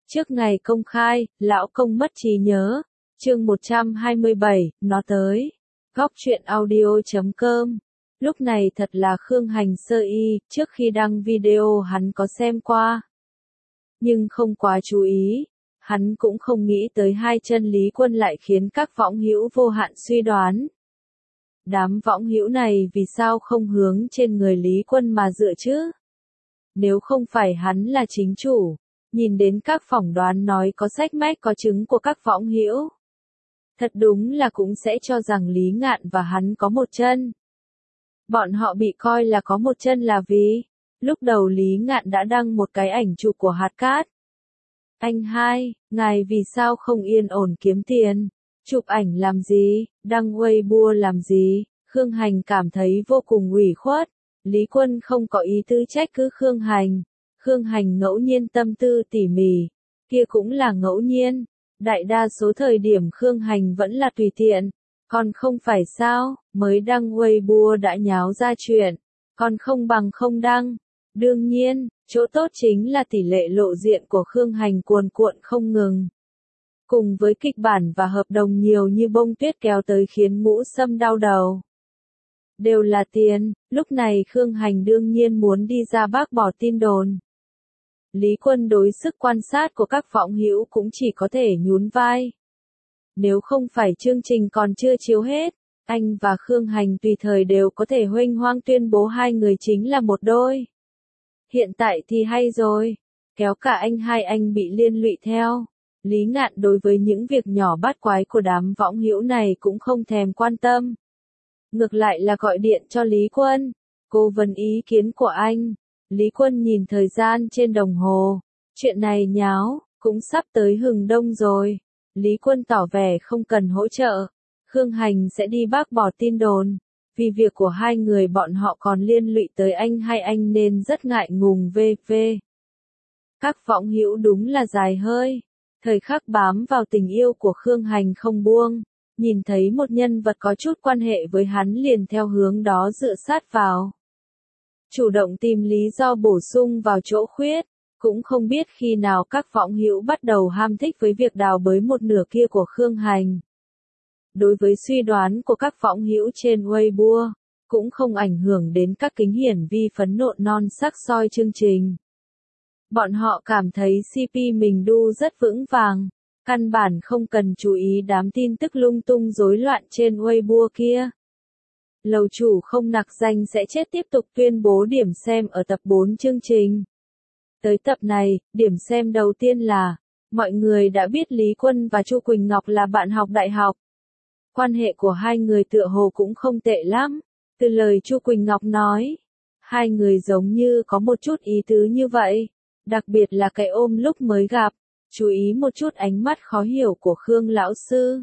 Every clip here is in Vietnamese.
Trước ngày công khai, lão công mất trí nhớ. Chương 127, nó tới. Góc truyện audio.com. Lúc này thật là Khương Hành sơ y, trước khi đăng video hắn có xem qua. Nhưng không quá chú ý, hắn cũng không nghĩ tới hai chân Lý Quân lại khiến các võng hữu vô hạn suy đoán. Đám võng hữu này vì sao không hướng trên người Lý Quân mà dựa chứ? Nếu không phải hắn là chính chủ, nhìn đến các phỏng đoán nói có sách mách có chứng của các võng hữu, thật đúng là cũng sẽ cho rằng Lý Ngạn và hắn có một chân. Bọn họ bị coi là có một chân là vì, lúc đầu Lý Ngạn đã đăng một cái ảnh chụp của hạt cát. Anh hai, ngài vì sao không yên ổn kiếm tiền? Chụp ảnh làm gì? Đăng Weibo làm gì? Khương Hành cảm thấy vô cùng ủy khuất. Lý Quân không có ý tứ trách cứ Khương Hành. Khương Hành ngẫu nhiên tâm tư tỉ mỉ, kia cũng là ngẫu nhiên. Đại đa số thời điểm Khương Hành vẫn là tùy tiện. Còn không phải sao, mới đăng Weibo đã nháo ra chuyện. Còn không bằng không đăng. Đương nhiên, chỗ tốt chính là tỷ lệ lộ diện của Khương Hành cuồn cuộn không ngừng. Cùng với kịch bản và hợp đồng nhiều như bông tuyết kéo tới khiến Ngũ Sâm đau đầu. Đều là tiền, lúc này Khương Hành đương nhiên muốn đi ra bác bỏ tin đồn. Lý Quân đối sức quan sát của các võng hữu cũng chỉ có thể nhún vai. Nếu không phải chương trình còn chưa chiếu hết, anh và Khương Hành tùy thời đều có thể huênh hoang tuyên bố hai người chính là một đôi. Hiện tại thì hay rồi, kéo cả anh hai anh bị liên lụy theo. Lý Ngạn đối với những việc nhỏ bát quái của đám võng hữu này cũng không thèm quan tâm. Ngược lại là gọi điện cho Lý Quân, cố vấn ý kiến của anh. Lý Quân nhìn thời gian trên đồng hồ, chuyện này nháo, cũng sắp tới hừng đông rồi. Lý Quân tỏ vẻ không cần hỗ trợ, Khương Hành sẽ đi bác bỏ tin đồn. Vì việc của hai người bọn họ còn liên lụy tới anh hai anh nên rất ngại ngùng v.v. Các võng hữu đúng là dài hơi. Thời khắc bám vào tình yêu của Khương Hành không buông, nhìn thấy một nhân vật có chút quan hệ với hắn liền theo hướng đó dựa sát vào. Chủ động tìm lý do bổ sung vào chỗ khuyết, cũng không biết khi nào các võng hữu bắt đầu ham thích với việc đào bới một nửa kia của Khương Hành. Đối với suy đoán của các võng hữu trên Weibo, cũng không ảnh hưởng đến các kính hiển vi phấn nộ non sắc soi chương trình. Bọn họ cảm thấy CP mình đu rất vững vàng, căn bản không cần chú ý đám tin tức lung tung rối loạn trên Weibo kia. Lầu chủ không nặc danh sẽ chết tiếp tục tuyên bố điểm xem ở tập 4 chương trình. Tới tập này, điểm xem đầu tiên là, mọi người đã biết Lý Quân và Chu Quỳnh Ngọc là bạn học đại học. Quan hệ của hai người tựa hồ cũng không tệ lắm, từ lời Chu Quỳnh Ngọc nói. Hai người giống như có một chút ý tứ như vậy, đặc biệt là cái ôm lúc mới gặp, chú ý một chút ánh mắt khó hiểu của Khương lão sư.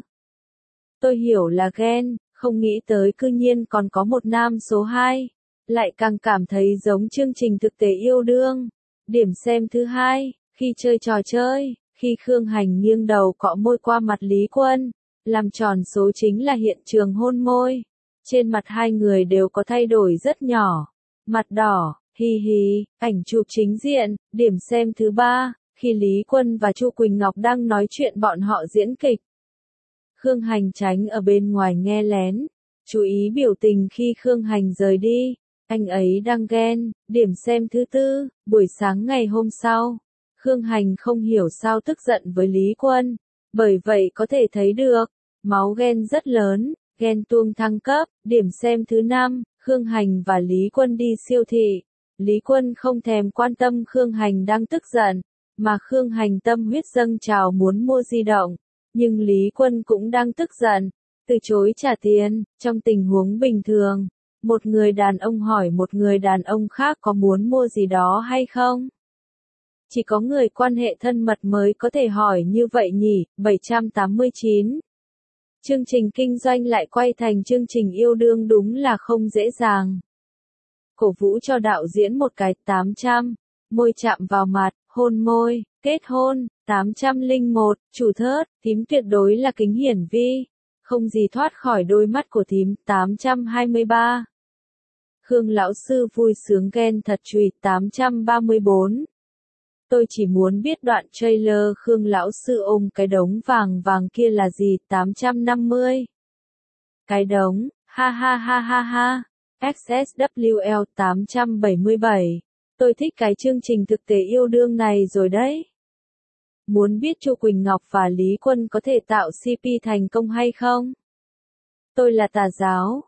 Tôi hiểu là ghen, không nghĩ tới cư nhiên còn có một nam số 2, lại càng cảm thấy giống chương trình thực tế yêu đương. Điểm xem thứ hai, khi chơi trò chơi, khi Khương Hành nghiêng đầu cọ môi qua mặt Lý Quân, làm tròn số chính là hiện trường hôn môi. Trên mặt hai người đều có thay đổi rất nhỏ. Mặt đỏ, hi hi, ảnh chụp chính diện. Điểm xem thứ ba, khi Lý Quân và Chu Quỳnh Ngọc đang nói chuyện bọn họ diễn kịch. Khương Hành tránh ở bên ngoài nghe lén, chú ý biểu tình khi Khương Hành rời đi. Anh ấy đang ghen. Điểm xem thứ tư, buổi sáng ngày hôm sau, Khương Hành không hiểu sao tức giận với Lý Quân, bởi vậy có thể thấy được, máu ghen rất lớn, ghen tuông thăng cấp. Điểm xem thứ năm, Khương Hành và Lý Quân đi siêu thị. Lý Quân không thèm quan tâm Khương Hành đang tức giận, mà Khương Hành tâm huyết dâng trào muốn mua di động, nhưng Lý Quân cũng đang tức giận, từ chối trả tiền. Trong tình huống bình thường, một người đàn ông hỏi một người đàn ông khác có muốn mua gì đó hay không? Chỉ có người quan hệ thân mật mới có thể hỏi như vậy nhỉ. 789. Chương trình kinh doanh lại quay thành chương trình yêu đương đúng là không dễ dàng. Cổ vũ cho đạo diễn một cái. 800. Môi chạm vào mặt, hôn môi, kết hôn. 801. Chủ thớt, thím tuyệt đối là kính hiển vi, không gì thoát khỏi đôi mắt của thím. 823. Khương lão sư vui sướng ghen thật chùy. 834. Tôi chỉ muốn biết đoạn trailer Khương lão sư ôm cái đống vàng vàng kia là gì, 850. Cái đống, ha ha ha ha ha. XSWL 877. Tôi thích cái chương trình thực tế yêu đương này rồi đấy. Muốn biết Chu Quỳnh Ngọc và Lý Quân có thể tạo CP thành công hay không? Tôi là tà giáo,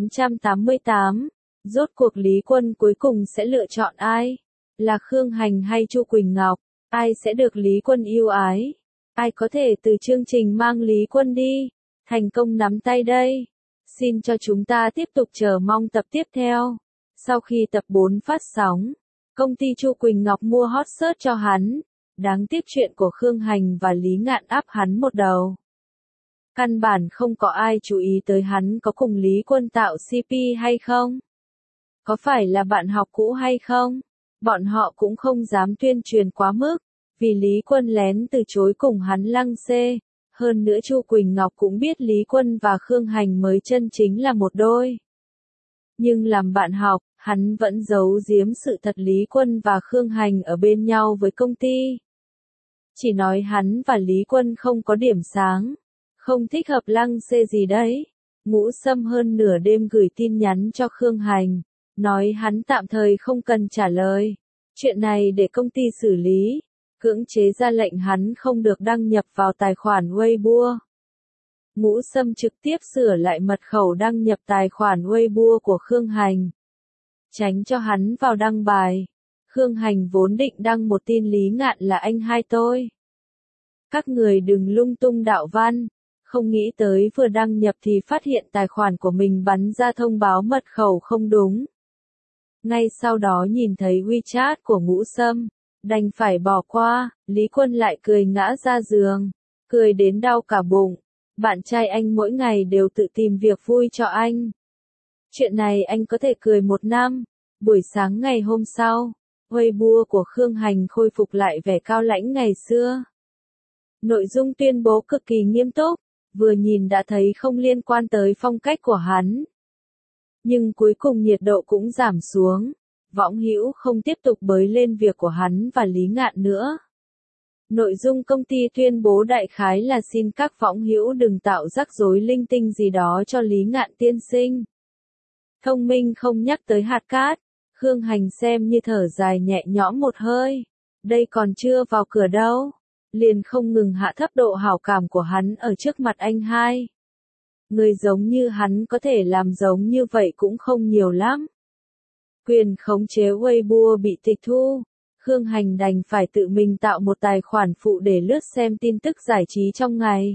888. Rốt cuộc Lý Quân cuối cùng sẽ lựa chọn ai? Là Khương Hành hay Chu Quỳnh Ngọc? Ai sẽ được Lý Quân yêu ái? Ai có thể từ chương trình mang Lý Quân đi? Thành công nắm tay đây. Xin cho chúng ta tiếp tục chờ mong tập tiếp theo. Sau khi tập 4 phát sóng, công ty Chu Quỳnh Ngọc mua hot search cho hắn. Đáng tiếc chuyện của Khương Hành và Lý Ngạn áp hắn một đầu. Căn bản không có ai chú ý tới hắn có cùng Lý Quân tạo CP hay không? Có phải là bạn học cũ hay không? Bọn họ cũng không dám tuyên truyền quá mức, vì Lý Quân lén từ chối cùng hắn lăng xê. Hơn nữa Chu Quỳnh Ngọc cũng biết Lý Quân và Khương Hành mới chân chính là một đôi. Nhưng làm bạn học, hắn vẫn giấu giếm sự thật Lý Quân và Khương Hành ở bên nhau với công ty. Chỉ nói hắn và Lý Quân không có điểm sáng, không thích hợp lăng xê gì đấy. Ngũ Sâm hơn nửa đêm gửi tin nhắn cho Khương Hành, nói hắn tạm thời không cần trả lời. Chuyện này để công ty xử lý, cưỡng chế ra lệnh hắn không được đăng nhập vào tài khoản Weibo. Ngũ Sâm trực tiếp sửa lại mật khẩu đăng nhập tài khoản Weibo của Khương Hành, tránh cho hắn vào đăng bài. Khương Hành vốn định đăng một tin Lý Ngạn là anh hai tôi. Các người đừng lung tung đạo văn. Không nghĩ tới vừa đăng nhập thì phát hiện tài khoản của mình bắn ra thông báo mật khẩu không đúng. Ngay sau đó nhìn thấy WeChat của Ngũ Sâm, đành phải bỏ qua. Lý Quân lại cười ngã ra giường, cười đến đau cả bụng. Bạn trai anh mỗi ngày đều tự tìm việc vui cho anh. Chuyện này anh có thể cười 1 năm. Buổi sáng ngày hôm sau, Weibo của Khương Hành khôi phục lại vẻ cao lãnh ngày xưa. Nội dung tuyên bố cực kỳ nghiêm túc, vừa nhìn đã thấy không liên quan tới phong cách của hắn. Nhưng cuối cùng nhiệt độ cũng giảm xuống, võng hữu không tiếp tục bới lên việc của hắn và Lý Ngạn nữa. Nội dung công ty tuyên bố đại khái là xin các võng hữu đừng tạo rắc rối linh tinh gì đó cho Lý Ngạn tiên sinh. Thông minh không nhắc tới hạt cát, Khương Hành xem như thở dài nhẹ nhõm một hơi. Đây còn chưa vào cửa đâu. Liền không ngừng hạ thấp độ hảo cảm của hắn ở trước mặt anh hai. Người giống như hắn có thể làm giống như vậy cũng không nhiều lắm. Quyền khống chế Weibo bị tịch thu. Khương Hành đành phải tự mình tạo một tài khoản phụ để lướt xem tin tức giải trí trong ngày.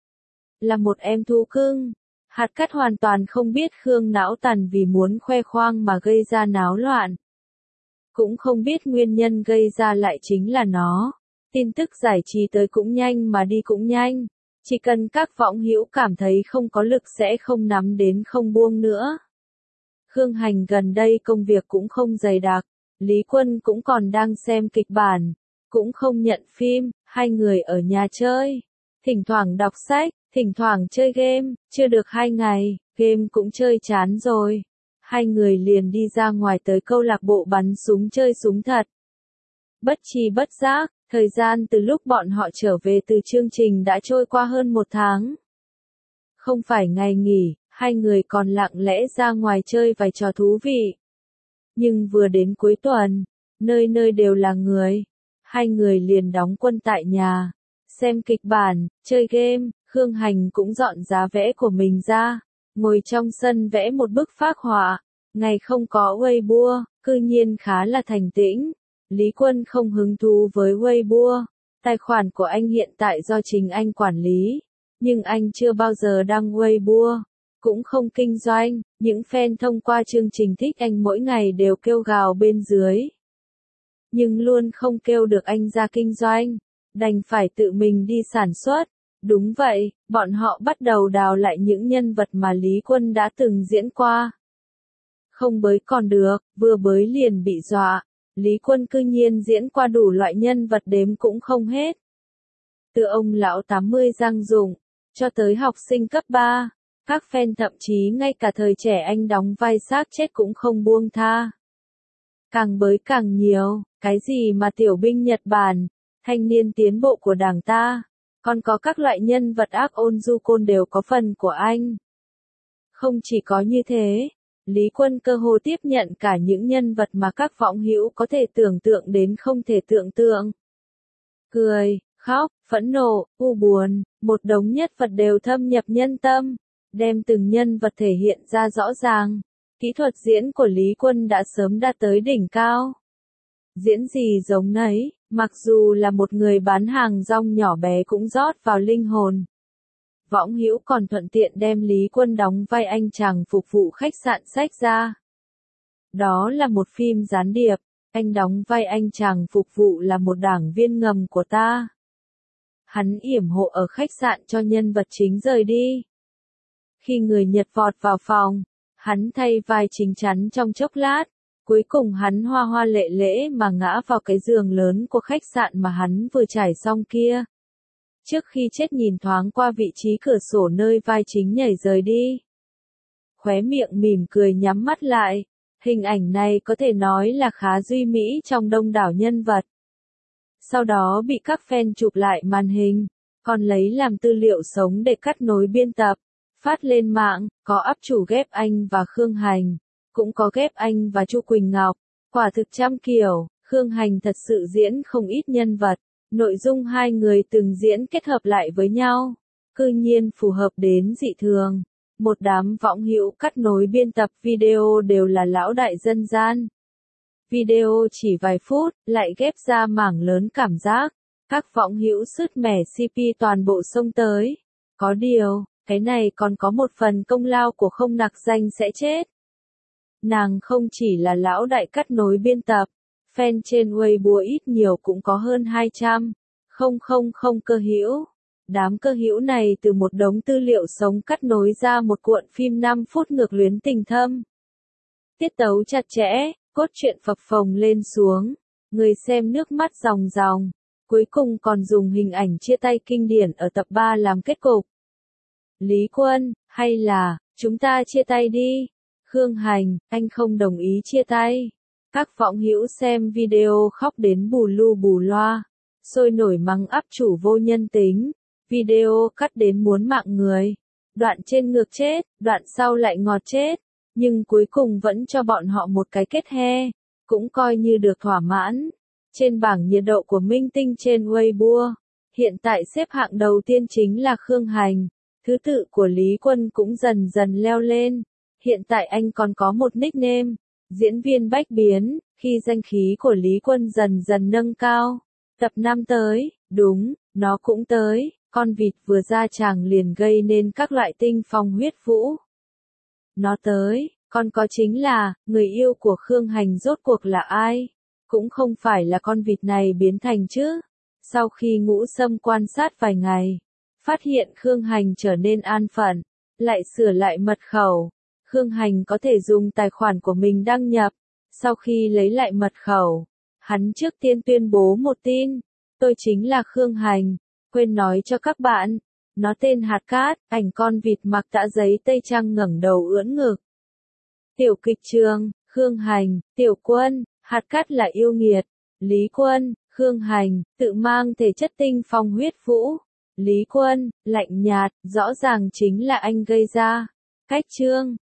Là một em thú cưng, hạt cát hoàn toàn không biết Khương não tàn vì muốn khoe khoang mà gây ra náo loạn. Cũng không biết nguyên nhân gây ra lại chính là nó. Tin tức giải trí tới cũng nhanh mà đi cũng nhanh. Chỉ cần các võng hữu cảm thấy không có lực sẽ không nắm đến không buông nữa. Khương Hành gần đây công việc cũng không dày đặc. Lý Quân cũng còn đang xem kịch bản. Cũng không nhận phim, hai người ở nhà chơi. Thỉnh thoảng đọc sách, thỉnh thoảng chơi game. Chưa được 2 ngày, game cũng chơi chán rồi. Hai người liền đi ra ngoài tới câu lạc bộ bắn súng chơi súng thật. Bất tri bất giác, thời gian từ lúc bọn họ trở về từ chương trình đã trôi qua hơn 1 tháng. Không phải ngày nghỉ, hai người còn lặng lẽ ra ngoài chơi vài trò thú vị. Nhưng vừa đến cuối tuần, nơi nơi đều là người. Hai người liền đóng quân tại nhà, xem kịch bản, chơi game. Khương Hành cũng dọn giá vẽ của mình ra, ngồi trong sân vẽ một bức phác họa. Ngày không có Weibo, cư nhiên khá là thành tĩnh. Lý Quân không hứng thú với Weibo. Tài khoản của anh hiện tại do chính anh quản lý, nhưng anh chưa bao giờ đăng Weibo, cũng không kinh doanh. Những fan thông qua chương trình thích anh mỗi ngày đều kêu gào bên dưới, nhưng luôn không kêu được anh ra kinh doanh, đành phải tự mình đi sản xuất. Đúng vậy, bọn họ bắt đầu đào lại những nhân vật mà Lý Quân đã từng diễn qua. Không bới còn được, vừa bới liền bị dọa. Lý Quân cư nhiên diễn qua đủ loại nhân vật đếm cũng không hết. Từ ông lão 80 Giang Dụng, cho tới học sinh cấp 3, các fan thậm chí ngay cả thời trẻ anh đóng vai xác chết cũng không buông tha. Càng bới càng nhiều, cái gì mà tiểu binh Nhật Bản, thanh niên tiến bộ của đảng ta, còn có các loại nhân vật ác ôn du côn đều có phần của anh. Không chỉ có như thế, Lý Quân cơ hồ tiếp nhận cả những nhân vật mà các võng hữu có thể tưởng tượng đến không thể tưởng tượng. Cười, khóc, phẫn nộ, u buồn, một đống nhất vật đều thâm nhập nhân tâm, đem từng nhân vật thể hiện ra rõ ràng. Kỹ thuật diễn của Lý Quân đã sớm đạt tới đỉnh cao. Diễn gì giống nấy, mặc dù là một người bán hàng rong nhỏ bé cũng rót vào linh hồn. Võng hữu còn thuận tiện đem Lý Quân đóng vai anh chàng phục vụ khách sạn sách ra. Đó là một phim gián điệp, anh đóng vai anh chàng phục vụ là một đảng viên ngầm của ta. Hắn yểm hộ ở khách sạn cho nhân vật chính rời đi. Khi người Nhật vọt vào phòng, hắn thay vai chính chắn trong chốc lát, cuối cùng hắn hoa hoa lệ lễ mà ngã vào cái giường lớn của khách sạn mà hắn vừa trải xong kia. Trước khi chết nhìn thoáng qua vị trí cửa sổ nơi vai chính nhảy rời đi. Khóe miệng mỉm cười nhắm mắt lại, hình ảnh này có thể nói là khá duy mỹ trong đông đảo nhân vật. Sau đó bị các fan chụp lại màn hình, còn lấy làm tư liệu sống để cắt nối biên tập, phát lên mạng, có up chủ ghép anh và Khương Hành, cũng có ghép anh và Chu Quỳnh Ngọc, quả thực trăm kiểu, Khương Hành thật sự diễn không ít nhân vật, nội dung hai người từng diễn kết hợp lại với nhau, cư nhiên phù hợp đến dị thường. Một đám võng hữu cắt nối biên tập video đều là lão đại dân gian. Video chỉ vài phút, lại ghép ra mảng lớn cảm giác. Các võng hữu sứt mẻ CP toàn bộ xông tới. Có điều, cái này còn có một phần công lao của Không Nặc Danh sẽ chết. Nàng không chỉ là lão đại cắt nối biên tập, fan trên Weibo ít nhiều cũng có hơn 200. Không cơ hữu. Đám cơ hữu này từ một đống tư liệu sống cắt nối ra một cuộn phim 5 phút ngược luyến tình thâm. Tiết tấu chặt chẽ, cốt truyện phập phồng lên xuống, người xem nước mắt ròng ròng, cuối cùng còn dùng hình ảnh chia tay kinh điển ở tập 3 làm kết cục. Lý Quân, hay là, chúng ta chia tay đi. Khương Hành, anh không đồng ý chia tay. Các võng hữu xem video khóc đến bù lu bù loa, sôi nổi mắng áp chủ vô nhân tính. Video cắt đến muốn mạng người. Đoạn trên ngược chết, đoạn sau lại ngọt chết. Nhưng cuối cùng vẫn cho bọn họ một cái kết he. Cũng coi như được thỏa mãn. Trên bảng nhiệt độ của minh tinh trên Weibo, hiện tại xếp hạng đầu tiên chính là Khương Hành. Thứ tự của Lý Quân cũng dần dần leo lên. Hiện tại anh còn có một nickname, diễn viên bách biến, khi danh khí của Lý Quân dần dần nâng cao. Tập 5 tới, đúng, nó cũng tới. Con vịt vừa ra tràng liền gây nên các loại tinh phong huyết vũ. Nó tới, còn có chính là, người yêu của Khương Hành rốt cuộc là ai? Cũng không phải là con vịt này biến thành chứ. Sau khi Ngũ Sâm quan sát vài ngày, phát hiện Khương Hành trở nên an phận, lại sửa lại mật khẩu. Khương Hành có thể dùng tài khoản của mình đăng nhập. Sau khi lấy lại mật khẩu, hắn trước tiên tuyên bố một tin. Tôi chính là Khương Hành. Quên nói cho các bạn, nó tên Hạt Cát, ảnh con vịt mặc tã giấy tây trang ngẩng đầu ưỡn ngực. Tiểu kịch trường, Khương Hành, Tiểu Quân, Hạt Cát là yêu nghiệt, Lý Quân, Khương Hành, tự mang thể chất tinh phong huyết vũ, Lý Quân, lạnh nhạt, rõ ràng chính là anh gây ra. Cách chương